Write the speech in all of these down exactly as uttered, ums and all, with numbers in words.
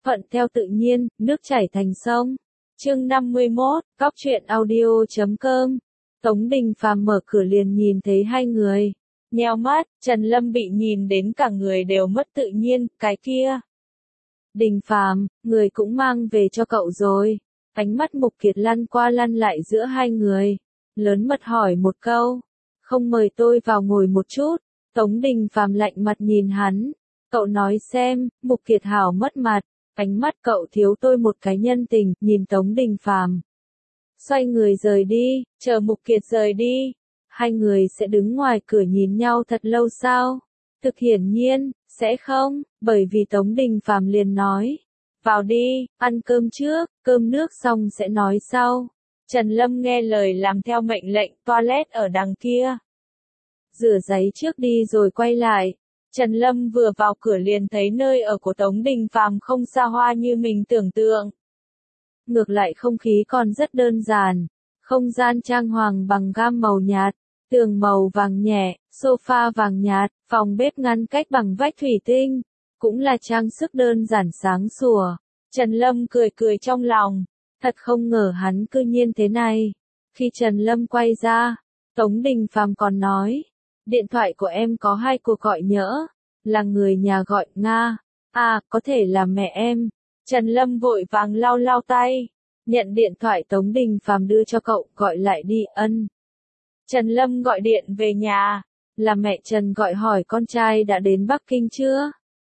thuận theo tự nhiên, nước chảy thành sông. Chương năm mươi mốt, Cóc truyện audio chấm com. Tống Đình Phàm mở cửa liền nhìn thấy hai người. Nheo mắt, Trần Lâm bị nhìn đến cả người đều mất tự nhiên, cái kia. Đình Phàm, người cũng mang về cho cậu rồi. Ánh mắt Mục Kiệt lăn qua lăn lại giữa hai người. Lớn mật hỏi một câu. Không mời tôi vào ngồi một chút. Tống Đình Phàm lạnh mặt nhìn hắn. Cậu nói xem, Mục Kiệt hảo mất mặt. Ánh mắt cậu thiếu tôi một cái nhân tình, nhìn Tống Đình Phàm. Xoay người rời đi, chờ Mục Kiệt rời đi. Hai người sẽ đứng ngoài cửa nhìn nhau thật lâu sao? Thực hiển nhiên, sẽ không, bởi vì Tống Đình Phàm liền nói. Vào đi, ăn cơm trước, cơm nước xong sẽ nói sau. Trần Lâm nghe lời làm theo mệnh lệnh, toilet ở đằng kia. Rửa giấy trước đi rồi quay lại. Trần Lâm vừa vào cửa liền thấy nơi ở của Tống Đình Phàm không xa hoa như mình tưởng tượng. Ngược lại không khí còn rất đơn giản. Không gian trang hoàng bằng gam màu nhạt, tường màu vàng nhẹ, sofa vàng nhạt, phòng bếp ngăn cách bằng vách thủy tinh. Cũng là trang sức đơn giản sáng sủa. Trần Lâm cười cười trong lòng. Thật không ngờ hắn cư nhiên thế này. Khi Trần Lâm quay ra, Tống Đình Phàm còn nói. Điện thoại của em có hai cuộc gọi nhỡ. Là người nhà gọi, Nga. À, có thể là mẹ em. Trần Lâm vội vàng lau lau tay. Nhận điện thoại Tống Đình Phàm đưa cho cậu, gọi lại đi, ân. Trần Lâm gọi điện về nhà. Là mẹ Trần gọi hỏi con trai đã đến Bắc Kinh chưa?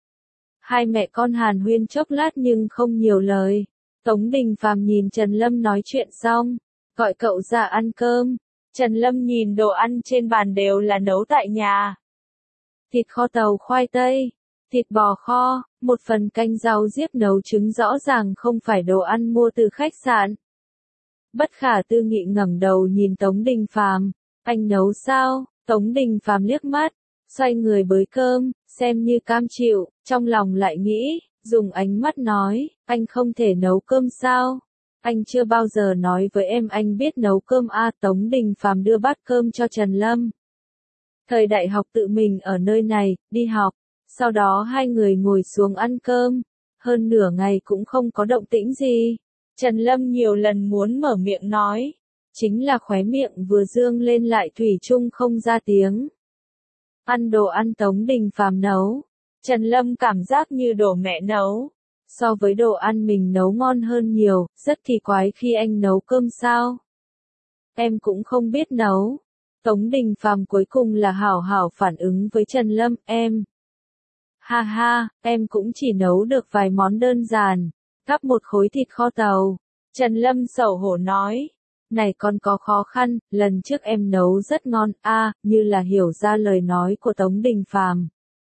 Hai mẹ con hàn huyên chốc lát nhưng không nhiều lời. Tống Đình Phàm nhìn Trần Lâm nói chuyện xong. Gọi cậu ra ăn cơm. Trần Lâm nhìn đồ ăn trên bàn đều là nấu tại nhà. Thịt kho tàu khoai tây, thịt bò kho, một phần canh rau diếp nấu trứng rõ ràng không phải đồ ăn mua từ khách sạn. Bất khả tư nghị ngẩng đầu nhìn Tống Đình Phàm, anh nấu sao? Tống Đình Phàm liếc mắt, xoay người bới cơm, xem như cam chịu, trong lòng lại nghĩ, dùng ánh mắt nói, anh không thể nấu cơm sao? Anh chưa bao giờ nói với em anh biết nấu cơm a. Tống Đình Phàm đưa bát cơm cho Trần Lâm. Thời đại học tự mình ở nơi này, đi học, sau đó hai người ngồi xuống ăn cơm, hơn nửa ngày cũng không có động tĩnh gì. Trần Lâm nhiều lần muốn mở miệng nói, chính là khóe miệng vừa dương lên lại thủy chung không ra tiếng. Ăn đồ ăn Tống Đình Phàm nấu, Trần Lâm cảm giác như đồ mẹ nấu. So với đồ ăn mình nấu ngon hơn nhiều, rất kỳ quái khi anh nấu cơm sao. Em cũng không biết nấu. Tống Đình Phàm cuối cùng là hảo hảo phản ứng với Trần Lâm, em. Ha ha, em cũng chỉ nấu được vài món đơn giản. Gắp một khối thịt kho tàu. Trần Lâm xấu hổ nói. Này còn có khó khăn, lần trước em nấu rất ngon, a, à, như là hiểu ra lời nói của Tống Đình Phàm.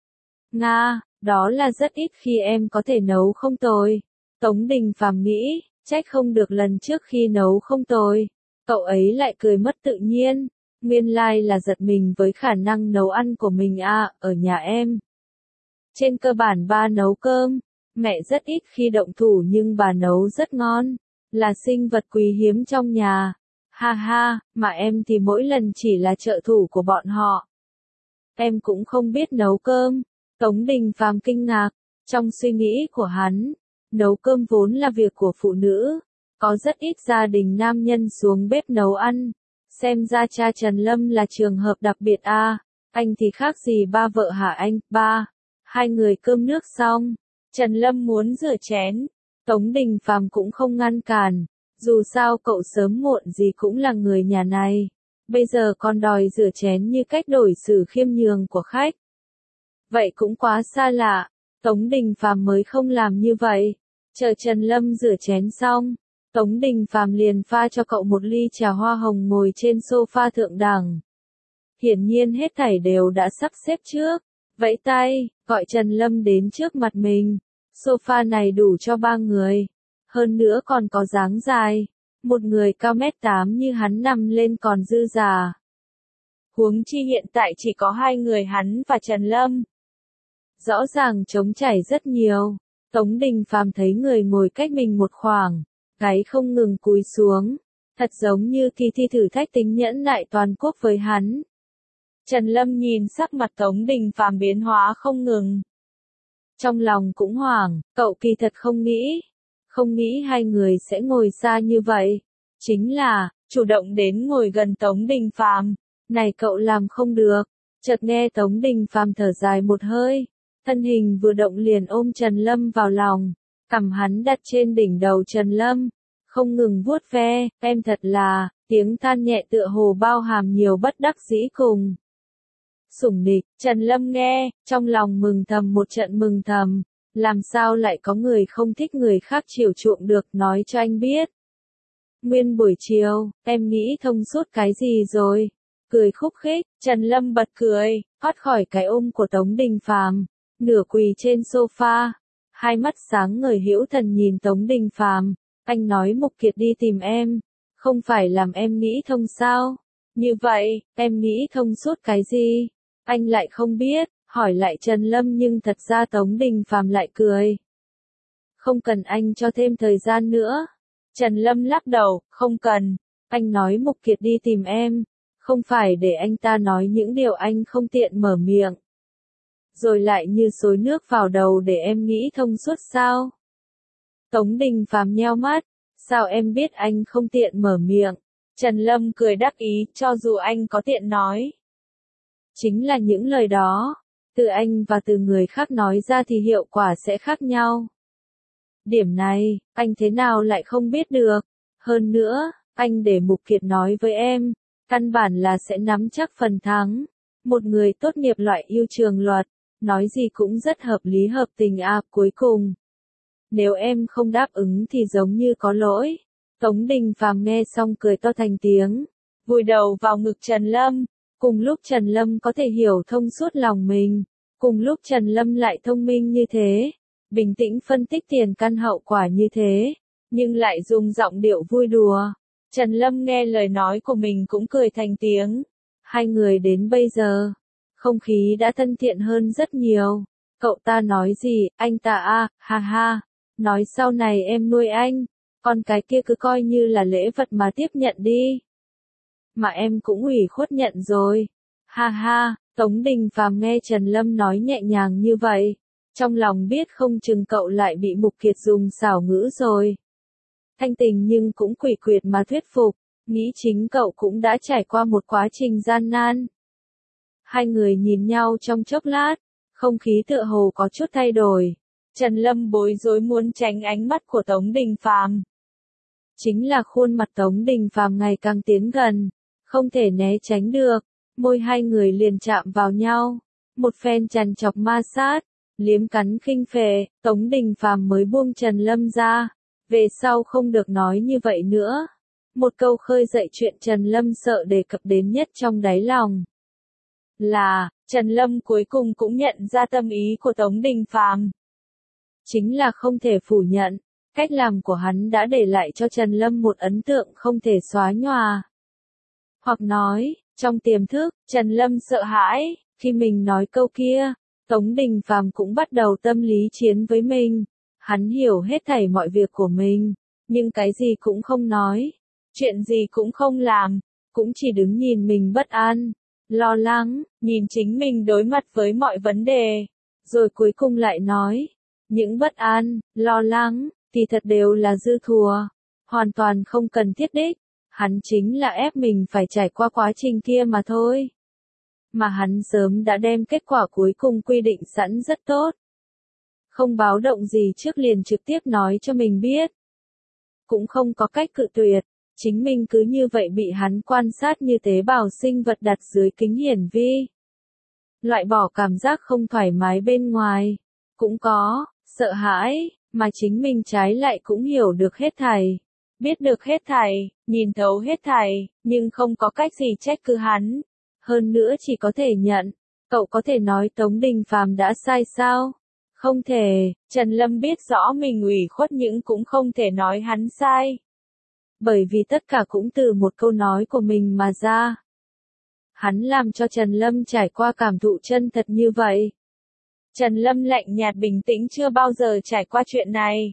Nga. Đó là rất ít khi em có thể nấu không tồi. Tống Đình Phàm nghĩ, trách không được lần trước khi nấu không tồi. Cậu ấy lại cười mất tự nhiên. Nguyên lai là giật mình với khả năng nấu ăn của mình à, ở nhà em. Trên cơ bản ba nấu cơm. Mẹ rất ít khi động thủ nhưng bà nấu rất ngon. Là sinh vật quý hiếm trong nhà. Ha ha, mà em thì mỗi lần chỉ là trợ thủ của bọn họ. Em cũng không biết nấu cơm. Tống Đình Phàm kinh ngạc, trong suy nghĩ của hắn, nấu cơm vốn là việc của phụ nữ, có rất ít gia đình nam nhân xuống bếp nấu ăn, xem ra cha Trần Lâm là trường hợp đặc biệt a, à, anh thì khác gì ba vợ hả anh, ba, hai người cơm nước xong, Trần Lâm muốn rửa chén, Tống Đình Phàm cũng không ngăn cản, dù sao cậu sớm muộn gì cũng là người nhà này, bây giờ còn đòi rửa chén như cách đổi xử khiêm nhường của khách. Vậy cũng quá xa lạ, Tống Đình Phàm mới không làm như vậy. Chờ Trần Lâm rửa chén xong, Tống Đình Phàm liền pha cho cậu một ly trà hoa hồng ngồi trên sofa thượng đẳng. Hiển nhiên hết thảy đều đã sắp xếp trước, vẫy tay, gọi Trần Lâm đến trước mặt mình. Sofa này đủ cho ba người, hơn nữa còn có dáng dài, một người cao mét tám như hắn nằm lên còn dư dả. Huống chi hiện tại chỉ có hai người hắn và Trần Lâm. Rõ ràng trống trải rất nhiều. Tống Đình Phàm thấy người ngồi cách mình một khoảng, gáy không ngừng cúi xuống, thật giống như kỳ thi thử thách tính nhẫn nại toàn quốc với hắn. Trần Lâm nhìn sắc mặt Tống Đình Phàm biến hóa không ngừng. Trong lòng cũng hoảng, cậu kỳ thật không nghĩ. Không nghĩ hai người sẽ ngồi xa như vậy. Chính là, chủ động đến ngồi gần Tống Đình Phàm. Này cậu làm không được. Chợt nghe Tống Đình Phàm thở dài một hơi. Thân hình vừa động liền ôm Trần Lâm vào lòng. Cằm hắn đặt trên đỉnh đầu Trần Lâm. Không ngừng vuốt ve, em thật là, tiếng than nhẹ tựa hồ bao hàm nhiều bất đắc dĩ cùng. Sủng nịch, Trần Lâm nghe, trong lòng mừng thầm một trận mừng thầm. Làm sao lại có người không thích người khác chiều chuộng được, nói cho anh biết. Nguyên buổi chiều, em nghĩ thông suốt cái gì rồi? Cười khúc khích, Trần Lâm bật cười, thoát khỏi cái ôm của Tống Đình Phàm, nửa quỳ trên sofa, hai mắt sáng ngời hữu thần nhìn Tống Đình Phàm, anh nói Mục Kiệt đi tìm em, không phải làm em nghĩ thông sao? Như vậy, em nghĩ thông suốt cái gì? Anh lại không biết, hỏi lại Trần Lâm nhưng thật ra Tống Đình Phàm lại cười. Không cần anh cho thêm thời gian nữa. Trần Lâm lắc đầu, không cần, anh nói Mục Kiệt đi tìm em, không phải để anh ta nói những điều anh không tiện mở miệng. Rồi lại như xối nước vào đầu để em nghĩ thông suốt sao? Tống Đình Phàm nheo mắt, sao em biết anh không tiện mở miệng? Trần Lâm cười đắc ý, cho dù anh có tiện nói. Chính là những lời đó, từ anh và từ người khác nói ra thì hiệu quả sẽ khác nhau. Điểm này, anh thế nào lại không biết được? Hơn nữa, anh để Mục Kiệt nói với em, căn bản là sẽ nắm chắc phần thắng. Một người tốt nghiệp loại yêu trường luật, nói gì cũng rất hợp lý hợp tình à, cuối cùng. Nếu em không đáp ứng thì giống như có lỗi. Tống Đình Phàm nghe xong cười to thành tiếng, vùi đầu vào ngực Trần Lâm. Cùng lúc Trần Lâm có thể hiểu thông suốt lòng mình, cùng lúc Trần Lâm lại thông minh như thế, bình tĩnh phân tích tiền căn hậu quả như thế, nhưng lại dùng giọng điệu vui đùa. Trần Lâm nghe lời nói của mình cũng cười thành tiếng. Hai người đến bây giờ, không khí đã thân thiện hơn rất nhiều. Cậu ta nói gì, anh ta a, ha ha, nói sau này em nuôi anh, con cái kia cứ coi như là lễ vật mà tiếp nhận đi. Mà em cũng ủy khuất nhận rồi. Ha ha, Tống Đình Phàm nghe Trần Lâm nói nhẹ nhàng như vậy, trong lòng biết không chừng cậu lại bị Mục Kiệt dùng xảo ngữ rồi. Thanh tình nhưng cũng quỷ quyệt mà thuyết phục, nghĩ chính cậu cũng đã trải qua một quá trình gian nan. Hai người nhìn nhau trong chốc lát, không khí tựa hồ có chút thay đổi. Trần Lâm bối rối muốn tránh ánh mắt của Tống Đình Phàm. Chính là khuôn mặt Tống Đình Phàm ngày càng tiến gần, không thể né tránh được, môi hai người liền chạm vào nhau, một phen chằn chọc ma sát, liếm cắn khinh phệ, Tống Đình Phàm mới buông Trần Lâm ra, về sau không được nói như vậy nữa. Một câu khơi dậy chuyện Trần Lâm sợ đề cập đến nhất trong đáy lòng. Là, Trần Lâm cuối cùng cũng nhận ra tâm ý của Tống Đình Phàm. Chính là không thể phủ nhận, cách làm của hắn đã để lại cho Trần Lâm một ấn tượng không thể xóa nhòa. Hoặc nói, trong tiềm thức, Trần Lâm sợ hãi, khi mình nói câu kia, Tống Đình Phàm cũng bắt đầu tâm lý chiến với mình. Hắn hiểu hết thảy mọi việc của mình, nhưng cái gì cũng không nói, chuyện gì cũng không làm, cũng chỉ đứng nhìn mình bất an, lo lắng, nhìn chính mình đối mặt với mọi vấn đề, rồi cuối cùng lại nói, những bất an, lo lắng, thì thật đều là dư thừa, hoàn toàn không cần thiết đích, hắn chính là ép mình phải trải qua quá trình kia mà thôi. Mà hắn sớm đã đem kết quả cuối cùng quy định sẵn rất tốt. Không báo động gì trước liền trực tiếp nói cho mình biết. Cũng không có cách cự tuyệt, chính mình cứ như vậy bị hắn quan sát như tế bào sinh vật đặt dưới kính hiển vi. Loại bỏ cảm giác không thoải mái bên ngoài, cũng có, sợ hãi, mà chính mình trái lại cũng hiểu được hết thảy. Biết được hết thảy, nhìn thấu hết thảy, nhưng không có cách gì trách cứ hắn. Hơn nữa chỉ có thể nhận, cậu có thể nói Tống Đình Phàm đã sai sao? Không thể, Trần Lâm biết rõ mình ủy khuất nhưng cũng không thể nói hắn sai. Bởi vì tất cả cũng từ một câu nói của mình mà ra. Hắn làm cho Trần Lâm trải qua cảm thụ chân thật như vậy. Trần Lâm lạnh nhạt bình tĩnh chưa bao giờ trải qua chuyện này.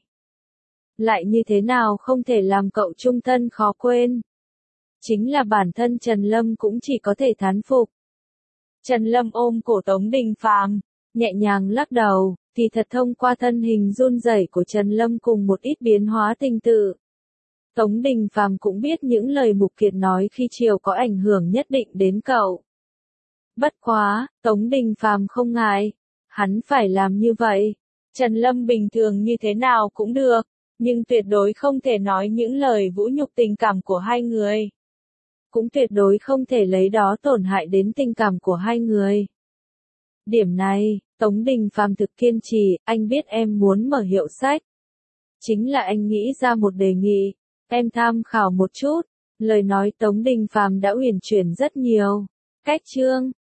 Lại như thế nào không thể làm cậu trung thân khó quên. Chính là bản thân Trần Lâm cũng chỉ có thể thán phục. Trần Lâm ôm cổ Tống Đình Phàm, nhẹ nhàng lắc đầu, thì thật thông qua thân hình run rẩy của Trần Lâm cùng một ít biến hóa tình tự. Tống Đình Phàm cũng biết những lời Mục Kiệt nói khi chiều có ảnh hưởng nhất định đến cậu. Bất quá, Tống Đình Phàm không ngại. Hắn phải làm như vậy. Trần Lâm bình thường như thế nào cũng được, nhưng tuyệt đối không thể nói những lời vũ nhục tình cảm của hai người. Cũng tuyệt đối không thể lấy đó tổn hại đến tình cảm của hai người. Điểm này, Tống Đình Phàm thực kiên trì, anh biết em muốn mở hiệu sách. Chính là anh nghĩ ra một đề nghị, em tham khảo một chút. Lời nói Tống Đình Phàm đã uyển chuyển rất nhiều. Cách chương